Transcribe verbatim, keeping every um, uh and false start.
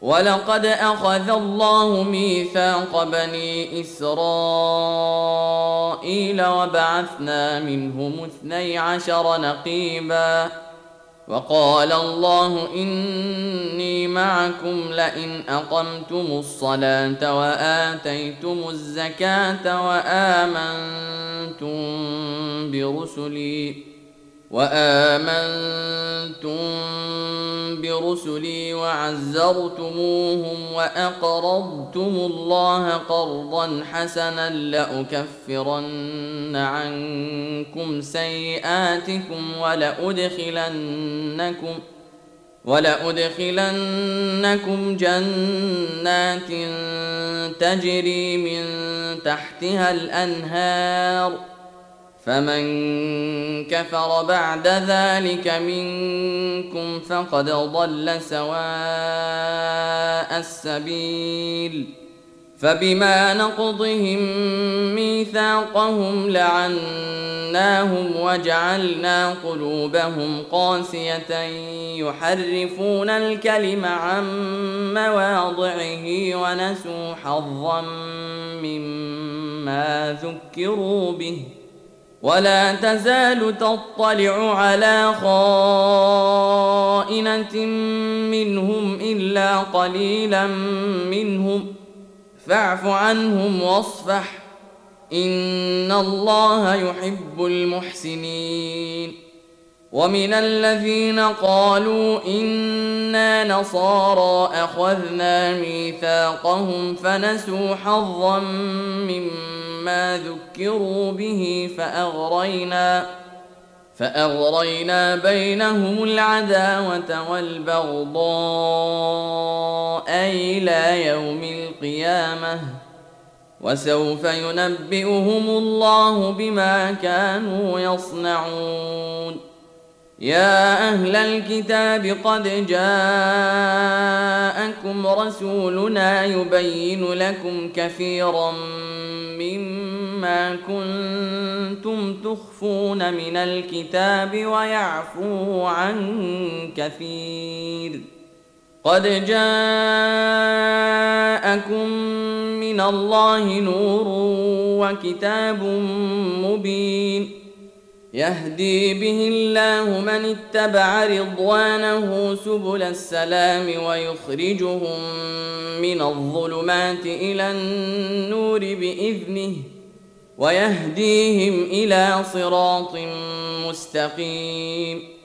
ولقد أخذ الله ميثاق بني إسرائيل وبعثنا منهم اثني عشر نقيبا وقال الله إني معكم لئن أقمتم الصلاة وآتيتم الزكاة وآمنتم برسلي وآمنتم برسلي وعزرتموهم وأقرضتم الله قرضا حسنا لأكفرن عنكم سيئاتكم ولأدخلنكم ولأدخلنكم جنات تجري من تحتها الأنهار فمن كفر بعد ذلك منكم فقد ضل سواء السبيل فبما نقضهم ميثاقهم لعناهم وجعلنا قلوبهم قاسية يحرفون الكلم عن مواضعه ونسوا حظا مما ذكروا به ولا تزال تطلع على خائنة منهم إلا قليلا منهم فاعف عنهم واصفح إن الله يحب المحسنين ومن الذين قالوا إنا نصارى أخذنا ميثاقهم فنسوا حظا مما ذكروا به فأغرينا فأغرينا بينهم العداوة والبغضاء إلى يوم القيامة وسوف ينبئهم الله بما كانوا يصنعون يا أهل الكتاب قد جاءكم رسولنا يبين لكم كثيرا مما كنتم تخفون من الكتاب ويعفو عن كثير قد جاءكم من الله نور وكتاب مبين يهدي به الله من اتبع رضوانه سبل السلام ويخرجهم من الظلمات إلى النور بإذنه ويهديهم إلى صراط مستقيم